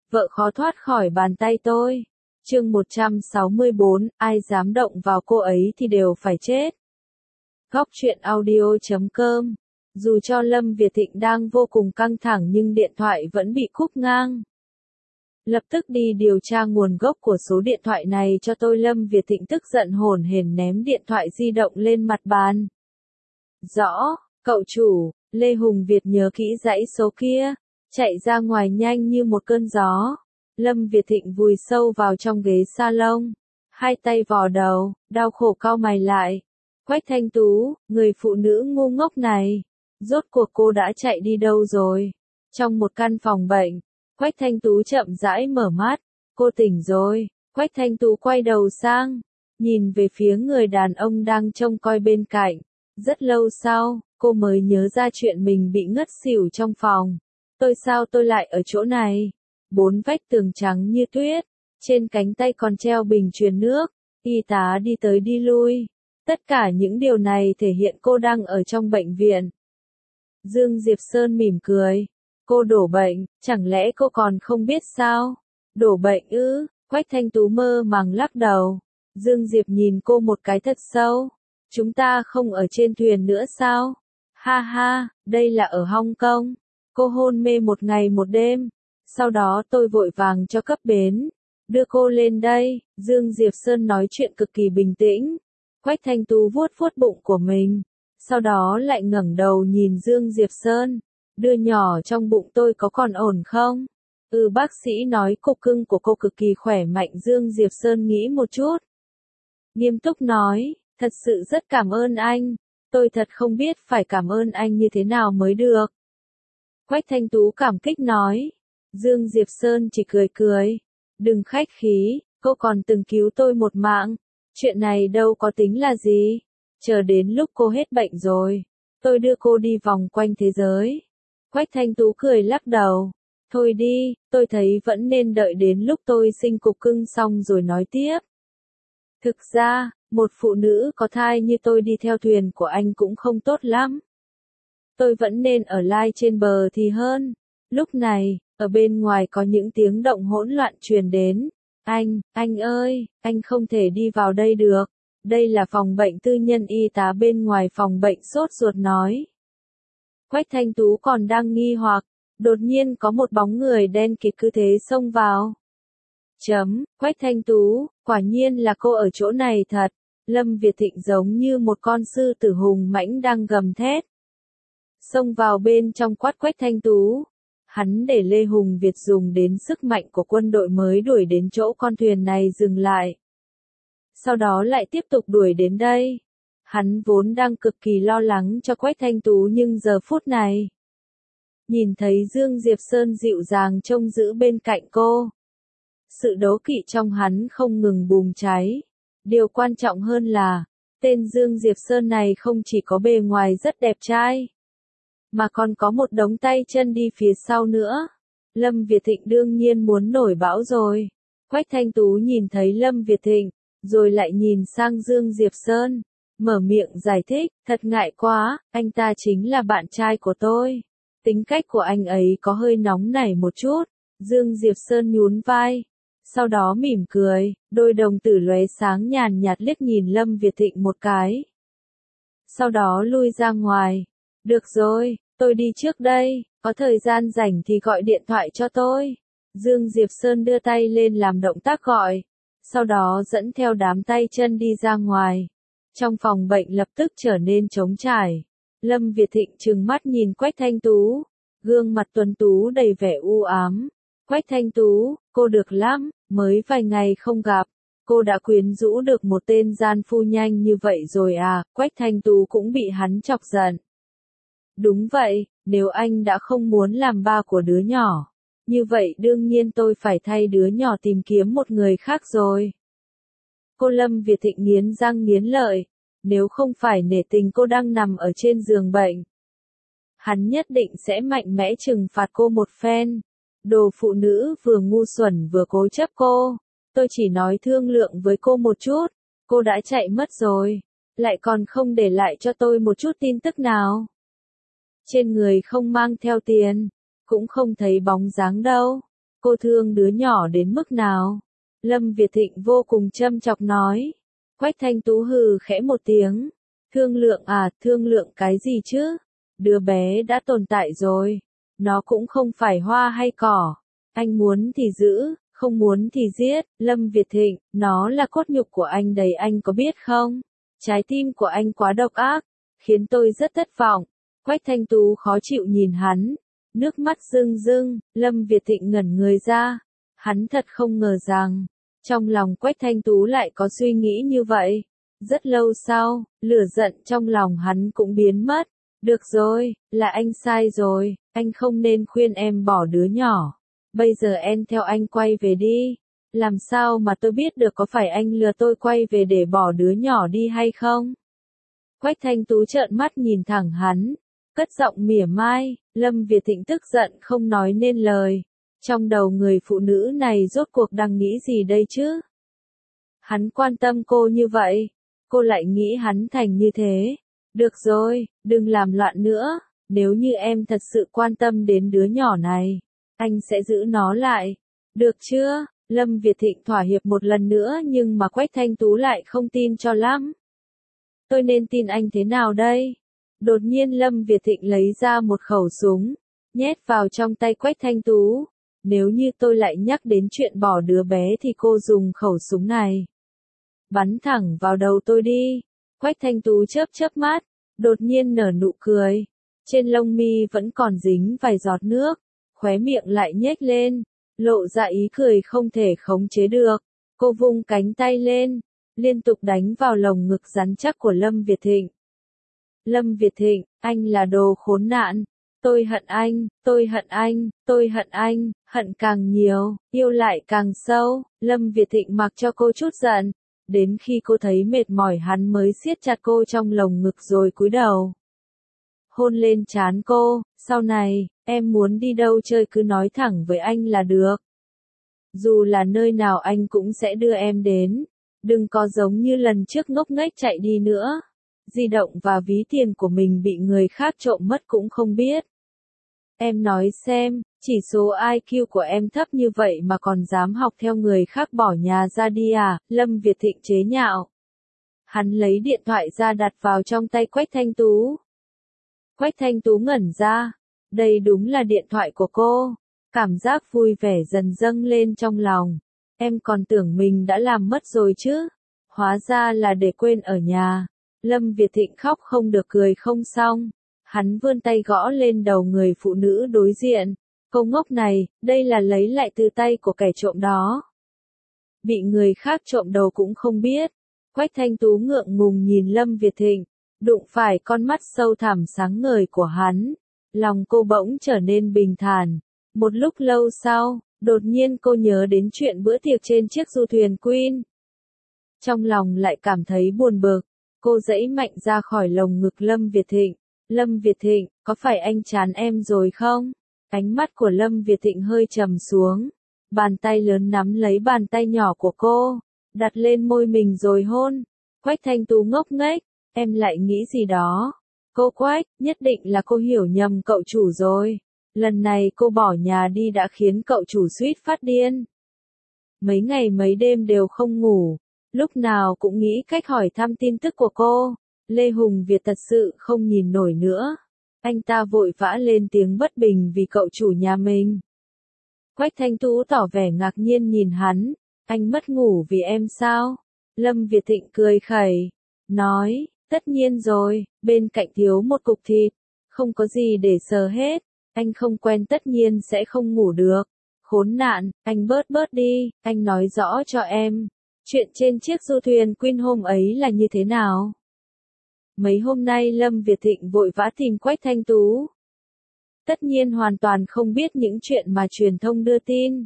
vợ khó thoát khỏi bàn tay tôi. Chương 164, ai dám động vào cô ấy thì đều phải chết. Góc truyện audio.com. Dù cho Lâm Việt Thịnh đang vô cùng căng thẳng nhưng điện thoại vẫn bị cúp ngang. Lập tức đi điều tra nguồn gốc của số điện thoại này cho tôi. Lâm Việt Thịnh tức giận hổn hển ném điện thoại di động lên mặt bàn. Rõ, cậu chủ. Lê Hùng Việt nhớ kỹ dãy số kia, chạy ra ngoài nhanh như một cơn gió. Lâm Việt Thịnh vùi sâu vào trong ghế salon, hai tay vò đầu, đau khổ cau mày lại. Quách Thanh Tú, người phụ nữ ngu ngốc này, rốt cuộc cô đã chạy đi đâu rồi? Trong một căn phòng bệnh, Quách Thanh Tú chậm rãi mở mắt, cô tỉnh rồi. Quách Thanh Tú quay đầu sang, nhìn về phía người đàn ông đang trông coi bên cạnh. Rất lâu sau, cô mới nhớ ra chuyện mình bị ngất xỉu trong phòng. Sao tôi lại ở chỗ này? Bốn vách tường trắng như tuyết, trên cánh tay còn treo bình truyền nước, y tá đi tới đi lui. Tất cả những điều này thể hiện cô đang ở trong bệnh viện. Dương Diệp Sơn mỉm cười. Cô đổ bệnh, chẳng lẽ cô còn không biết sao? Đổ bệnh ư? Quách Thanh Tú mơ màng lắc đầu. Dương Diệp nhìn cô một cái thật sâu. Chúng ta không ở trên thuyền nữa sao? Ha ha, đây là ở Hong Kong. Cô hôn mê một ngày một đêm. Sau đó tôi vội vàng cho cấp bến. Đưa cô lên đây. Dương Diệp Sơn nói chuyện cực kỳ bình tĩnh. Quách Thanh Tú vuốt vuốt bụng của mình. Sau đó lại ngẩng đầu nhìn Dương Diệp Sơn. Đứa nhỏ trong bụng tôi có còn ổn không? Bác sĩ nói cục cưng của cô cực kỳ khỏe mạnh. Dương Diệp Sơn nghĩ một chút. Nghiêm túc nói, thật sự rất cảm ơn anh. Tôi thật không biết phải cảm ơn anh như thế nào mới được. Quách Thanh Tú cảm kích nói. Dương Diệp Sơn chỉ cười cười. Đừng khách khí, cô còn từng cứu tôi một mạng. Chuyện này đâu có tính là gì. Chờ đến lúc cô hết bệnh rồi, tôi đưa cô đi vòng quanh thế giới. Quách Thanh Tú cười lắc đầu. Thôi đi, tôi thấy vẫn nên đợi đến lúc tôi sinh cục cưng xong rồi nói tiếp. Thực ra, một phụ nữ có thai như tôi đi theo thuyền của anh cũng không tốt lắm. Tôi vẫn nên ở lại trên bờ thì hơn. Lúc này, ở bên ngoài có những tiếng động hỗn loạn truyền đến. Anh ơi, anh không thể đi vào đây được. Đây là phòng bệnh tư nhân. Y tá bên ngoài phòng bệnh sốt ruột nói. Quách Thanh Tú còn đang nghi hoặc, đột nhiên có một bóng người đen kịt cứ thế xông vào. Quách Thanh Tú, quả nhiên là cô ở chỗ này thật. Lâm Việt Thịnh giống như một con sư tử hùng mãnh đang gầm thét. Xông vào bên trong quát Quách Thanh Tú. Hắn để Lê Hùng Việt dùng đến sức mạnh của quân đội mới đuổi đến chỗ con thuyền này dừng lại. Sau đó lại tiếp tục đuổi đến đây. Hắn vốn đang cực kỳ lo lắng cho Quách Thanh Tú nhưng giờ phút này, nhìn thấy Dương Diệp Sơn dịu dàng trông giữ bên cạnh cô, sự đố kỵ trong hắn không ngừng bùng cháy. Điều quan trọng hơn là, tên Dương Diệp Sơn này không chỉ có bề ngoài rất đẹp trai, mà còn có một đống tay chân đi phía sau nữa. Lâm Việt Thịnh đương nhiên muốn nổi bão rồi. Quách Thanh Tú nhìn thấy Lâm Việt Thịnh, rồi lại nhìn sang Dương Diệp Sơn, mở miệng giải thích, thật ngại quá, anh ta chính là bạn trai của tôi. Tính cách của anh ấy có hơi nóng nảy một chút. Dương Diệp Sơn nhún vai, sau đó mỉm cười, đôi đồng tử lóe sáng nhàn nhạt liếc nhìn Lâm Việt Thịnh một cái. Sau đó lui ra ngoài. Được rồi, tôi đi trước đây, có thời gian rảnh thì gọi điện thoại cho tôi. Dương Diệp Sơn đưa tay lên làm động tác gọi, sau đó dẫn theo đám tay chân đi ra ngoài. Trong phòng bệnh lập tức trở nên trống trải. Lâm Việt Thịnh trừng mắt nhìn Quách Thanh Tú, gương mặt tuấn tú đầy vẻ u ám. Quách Thanh Tú, cô được lắm, mới vài ngày không gặp, cô đã quyến rũ được một tên gian phu nhanh như vậy rồi à? Quách Thanh Tú cũng bị hắn chọc giận. Đúng vậy, nếu anh đã không muốn làm ba của đứa nhỏ, như vậy đương nhiên tôi phải thay đứa nhỏ tìm kiếm một người khác rồi. Cô Lâm Việt Thịnh nghiến răng nghiến lợi, nếu không phải nể tình cô đang nằm ở trên giường bệnh, hắn nhất định sẽ mạnh mẽ trừng phạt cô một phen. Đồ phụ nữ vừa ngu xuẩn vừa cố chấp cô. Tôi chỉ nói thương lượng với cô một chút, cô đã chạy mất rồi, lại còn không để lại cho tôi một chút tin tức nào. Trên người không mang theo tiền, cũng không thấy bóng dáng đâu. Cô thương đứa nhỏ đến mức nào? Lâm Việt Thịnh vô cùng châm chọc nói. Quách Thanh Tú hừ khẽ một tiếng. Thương lượng à, thương lượng cái gì chứ? Đứa bé đã tồn tại rồi. Nó cũng không phải hoa hay cỏ. Anh muốn thì giữ, không muốn thì giết. Lâm Việt Thịnh, nó là cốt nhục của anh đấy, anh có biết không? Trái tim của anh quá độc ác, khiến tôi rất thất vọng. Quách Thanh Tú khó chịu nhìn hắn. Nước mắt rưng rưng, Lâm Việt Thịnh ngẩn người ra. Hắn thật không ngờ rằng, trong lòng Quách Thanh Tú lại có suy nghĩ như vậy. Rất lâu sau, lửa giận trong lòng hắn cũng biến mất. Được rồi, là anh sai rồi, anh không nên khuyên em bỏ đứa nhỏ. Bây giờ em theo anh quay về đi. Làm sao mà tôi biết được có phải anh lừa tôi quay về để bỏ đứa nhỏ đi hay không? Quách Thanh Tú trợn mắt nhìn thẳng hắn, cất giọng mỉa mai. Lâm Việt Thịnh tức giận không nói nên lời. Trong đầu người phụ nữ này rốt cuộc đang nghĩ gì đây chứ? Hắn quan tâm cô như vậy, cô lại nghĩ hắn thành như thế. Được rồi, đừng làm loạn nữa, nếu như em thật sự quan tâm đến đứa nhỏ này, anh sẽ giữ nó lại. Được chưa? Lâm Việt Thịnh thỏa hiệp một lần nữa nhưng mà Quách Thanh Tú lại không tin cho lắm. Tôi nên tin anh thế nào đây? Đột nhiên Lâm Việt Thịnh lấy ra một khẩu súng, nhét vào trong tay Quách Thanh Tú. Nếu như tôi lại nhắc đến chuyện bỏ đứa bé thì cô dùng khẩu súng này bắn thẳng vào đầu tôi đi. Quách Thanh Tú chớp chớp mắt, đột nhiên nở nụ cười. Trên lông mi vẫn còn dính vài giọt nước, khóe miệng lại nhếch lên, lộ ra ý cười không thể khống chế được. Cô vung cánh tay lên, liên tục đánh vào lồng ngực rắn chắc của Lâm Việt Thịnh. Lâm Việt Thịnh, anh là đồ khốn nạn. Tôi hận anh, tôi hận anh, tôi hận anh, hận càng nhiều, yêu lại càng sâu. Lâm Việt Thịnh mặc cho cô chút giận, đến khi cô thấy mệt mỏi hắn mới siết chặt cô trong lồng ngực rồi cúi đầu. Hôn lên trán cô, sau này, em muốn đi đâu chơi cứ nói thẳng với anh là được. Dù là nơi nào anh cũng sẽ đưa em đến, đừng có giống như lần trước ngốc nghếch chạy đi nữa. Di động và ví tiền của mình bị người khác trộm mất cũng không biết. Em nói xem, chỉ số IQ của em thấp như vậy mà còn dám học theo người khác bỏ nhà ra đi à? Lâm Việt Thịnh chế nhạo. Hắn lấy điện thoại ra đặt vào trong tay Quách Thanh Tú. Quách Thanh Tú ngẩn ra. Đây đúng là điện thoại của cô. Cảm giác vui vẻ dần dâng lên trong lòng. Em còn tưởng mình đã làm mất rồi chứ. Hóa ra là để quên ở nhà. Lâm Việt Thịnh khóc không được cười không xong. Hắn vươn tay gõ lên đầu người phụ nữ đối diện. Cô ngốc này, đây là lấy lại từ tay của kẻ trộm đó. Bị người khác trộm đầu cũng không biết. Quách Thanh Tú ngượng ngùng nhìn Lâm Việt Thịnh, đụng phải con mắt sâu thẳm sáng ngời của hắn. Lòng cô bỗng trở nên bình thản. Một lúc lâu sau, đột nhiên cô nhớ đến chuyện bữa tiệc trên chiếc du thuyền Queen. Trong lòng lại cảm thấy buồn bực. Cô giãy mạnh ra khỏi lồng ngực Lâm Việt Thịnh. Lâm Việt Thịnh, có phải anh chán em rồi không? Ánh mắt của Lâm Việt Thịnh hơi trầm xuống. Bàn tay lớn nắm lấy bàn tay nhỏ của cô, đặt lên môi mình rồi hôn. Quách Thanh Tú ngốc nghếch, em lại nghĩ gì đó? Cô Quách, nhất định là cô hiểu nhầm cậu chủ rồi. Lần này cô bỏ nhà đi đã khiến cậu chủ suýt phát điên. Mấy ngày mấy đêm đều không ngủ, lúc nào cũng nghĩ cách hỏi thăm tin tức của cô. Lê Hùng Việt thật sự không nhìn nổi nữa. Anh ta vội vã lên tiếng bất bình vì cậu chủ nhà mình. Quách Thanh Tú tỏ vẻ ngạc nhiên nhìn hắn. Anh mất ngủ vì em sao? Lâm Việt Thịnh cười khẩy, nói, tất nhiên rồi, bên cạnh thiếu một cục thịt, không có gì để sờ hết. Anh không quen tất nhiên sẽ không ngủ được. Khốn nạn, anh bớt đi, anh nói rõ cho em. Chuyện trên chiếc du thuyền Queen hôm ấy là như thế nào? Mấy hôm nay Lâm Việt Thịnh vội vã tìm Quách Thanh Tú. Tất nhiên hoàn toàn không biết những chuyện mà truyền thông đưa tin.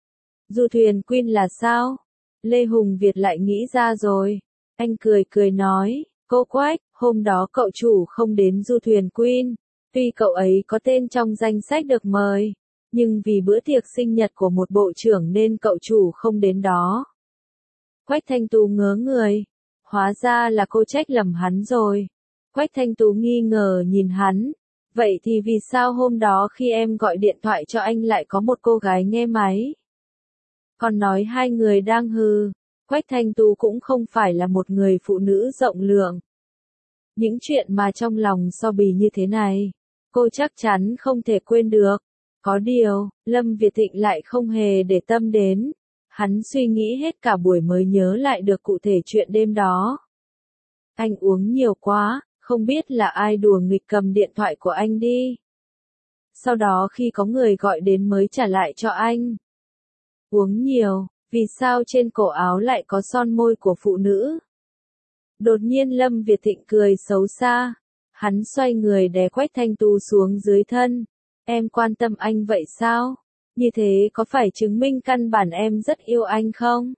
Du thuyền Queen là sao? Lê Hùng Việt lại nghĩ ra rồi. Anh cười nói, cô Quách, hôm đó cậu chủ không đến du thuyền Queen. Tuy cậu ấy có tên trong danh sách được mời, nhưng vì bữa tiệc sinh nhật của một bộ trưởng nên cậu chủ không đến đó. Quách Thanh Tú ngớ người. Hóa ra là cô trách lầm hắn rồi. Quách Thanh Tú nghi ngờ nhìn hắn. Vậy thì vì sao hôm đó khi em gọi điện thoại cho anh lại có một cô gái nghe máy? Còn nói hai người đang hư. Quách Thanh Tú cũng không phải là một người phụ nữ rộng lượng. Những chuyện mà trong lòng so bì như thế này, cô chắc chắn không thể quên được. Có điều, Lâm Việt Thịnh lại không hề để tâm đến. Hắn suy nghĩ hết cả buổi mới nhớ lại được cụ thể chuyện đêm đó. Anh uống nhiều quá, không biết là ai đùa nghịch cầm điện thoại của anh đi. Sau đó khi có người gọi đến mới trả lại cho anh. Uống nhiều, vì sao trên cổ áo lại có son môi của phụ nữ? Đột nhiên Lâm Việt Thịnh cười xấu xa. Hắn xoay người đè Quách Thanh Tú xuống dưới thân. Em quan tâm anh vậy sao? Như thế có phải chứng minh căn bản em rất yêu anh không?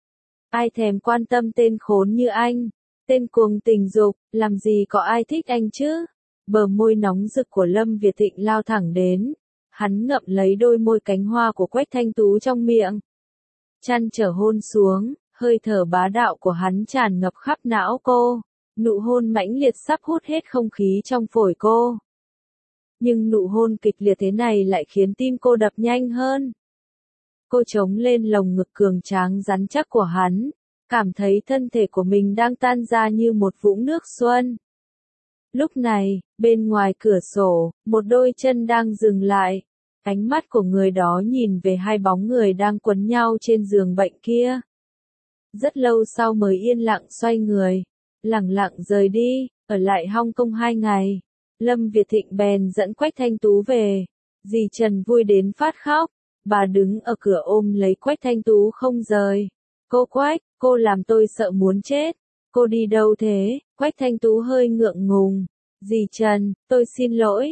Ai thèm quan tâm tên khốn như anh? Tên cuồng tình dục, làm gì có ai thích anh chứ? Bờ môi nóng rực của Lâm Việt Thịnh lao thẳng đến. Hắn ngậm lấy đôi môi cánh hoa của Quách Thanh Tú trong miệng. Chăn trở hôn xuống, hơi thở bá đạo của hắn tràn ngập khắp não cô. Nụ hôn mãnh liệt sắp hút hết không khí trong phổi cô. Nhưng nụ hôn kịch liệt thế này lại khiến tim cô đập nhanh hơn. Cô trống lên lồng ngực cường tráng rắn chắc của hắn, cảm thấy thân thể của mình đang tan ra như một vũng nước xuân. Lúc này, bên ngoài cửa sổ, một đôi chân đang dừng lại. Ánh mắt của người đó nhìn về hai bóng người đang quấn nhau trên giường bệnh kia. Rất lâu sau mới yên lặng xoay người, lẳng lặng rời đi, ở lại Hong Kong 2 ngày. Lâm Việt Thịnh bèn dẫn Quách Thanh Tú về. Dì Trần vui đến phát khóc. Bà đứng ở cửa ôm lấy Quách Thanh Tú không rời. Cô Quách, cô làm tôi sợ muốn chết. Cô đi đâu thế? Quách Thanh Tú hơi ngượng ngùng. Dì Trần, tôi xin lỗi,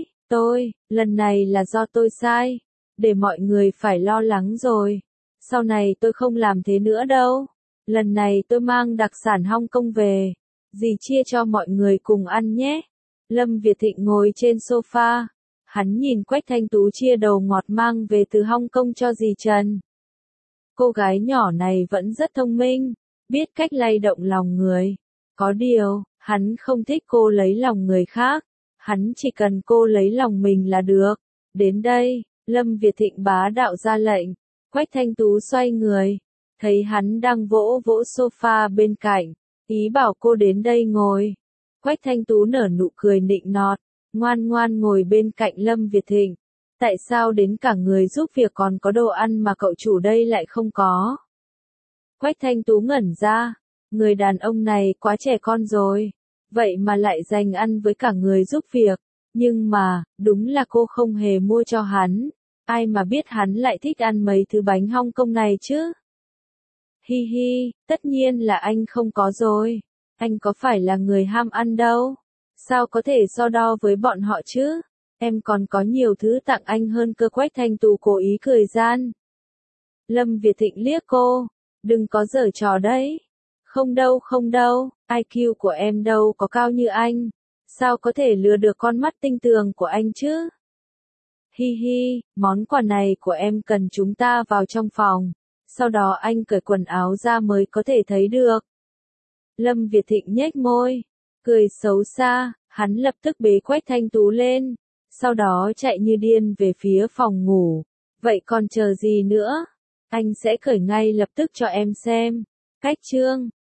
lần này là do tôi sai. Để mọi người phải lo lắng rồi. Sau này tôi không làm thế nữa đâu. Lần này tôi mang đặc sản Hong Kong về. Dì chia cho mọi người cùng ăn nhé. Lâm Việt Thịnh ngồi trên sofa. Hắn nhìn Quách Thanh Tú chia đầu ngọt mang về từ Hong Kong cho dì Trần. Cô gái nhỏ này vẫn rất thông minh, biết cách lay động lòng người. Có điều, hắn không thích cô lấy lòng người khác. Hắn chỉ cần cô lấy lòng mình là được. Đến đây, Lâm Việt Thịnh bá đạo ra lệnh. Quách Thanh Tú xoay người. Thấy hắn đang vỗ vỗ sofa bên cạnh. Ý bảo cô đến đây ngồi. Quách Thanh Tú nở nụ cười nịnh nọt. Ngoan ngoan ngồi bên cạnh Lâm Việt Thịnh. Tại sao đến cả người giúp việc còn có đồ ăn mà cậu chủ đây lại không có? Quách Thanh Tú ngẩn ra. Người đàn ông này quá trẻ con rồi. Vậy mà lại dành ăn với cả người giúp việc. Nhưng mà, đúng là cô không hề mua cho hắn. Ai mà biết hắn lại thích ăn mấy thứ bánh Hong Kong này chứ? Hi hi, tất nhiên là anh không có rồi. Anh có phải là người ham ăn đâu. Sao có thể so đo với bọn họ chứ? Em còn có nhiều thứ tặng anh hơn cơ. Quách Thanh Tú cố ý cười gian. Lâm Việt Thịnh liếc cô. Đừng có giở trò đấy. Không đâu, IQ của em đâu có cao như anh. Sao có thể lừa được con mắt tinh tường của anh chứ? Hi hi, món quà này của em cần chúng ta vào trong phòng. Sau đó anh cởi quần áo ra mới có thể thấy được. Lâm Việt Thịnh nhếch môi. Cười xấu xa, hắn lập tức bế Quách Thanh Tú lên. Sau đó chạy như điên về phía phòng ngủ. Vậy còn chờ gì nữa? Anh sẽ cởi ngay lập tức cho em xem. Cách chương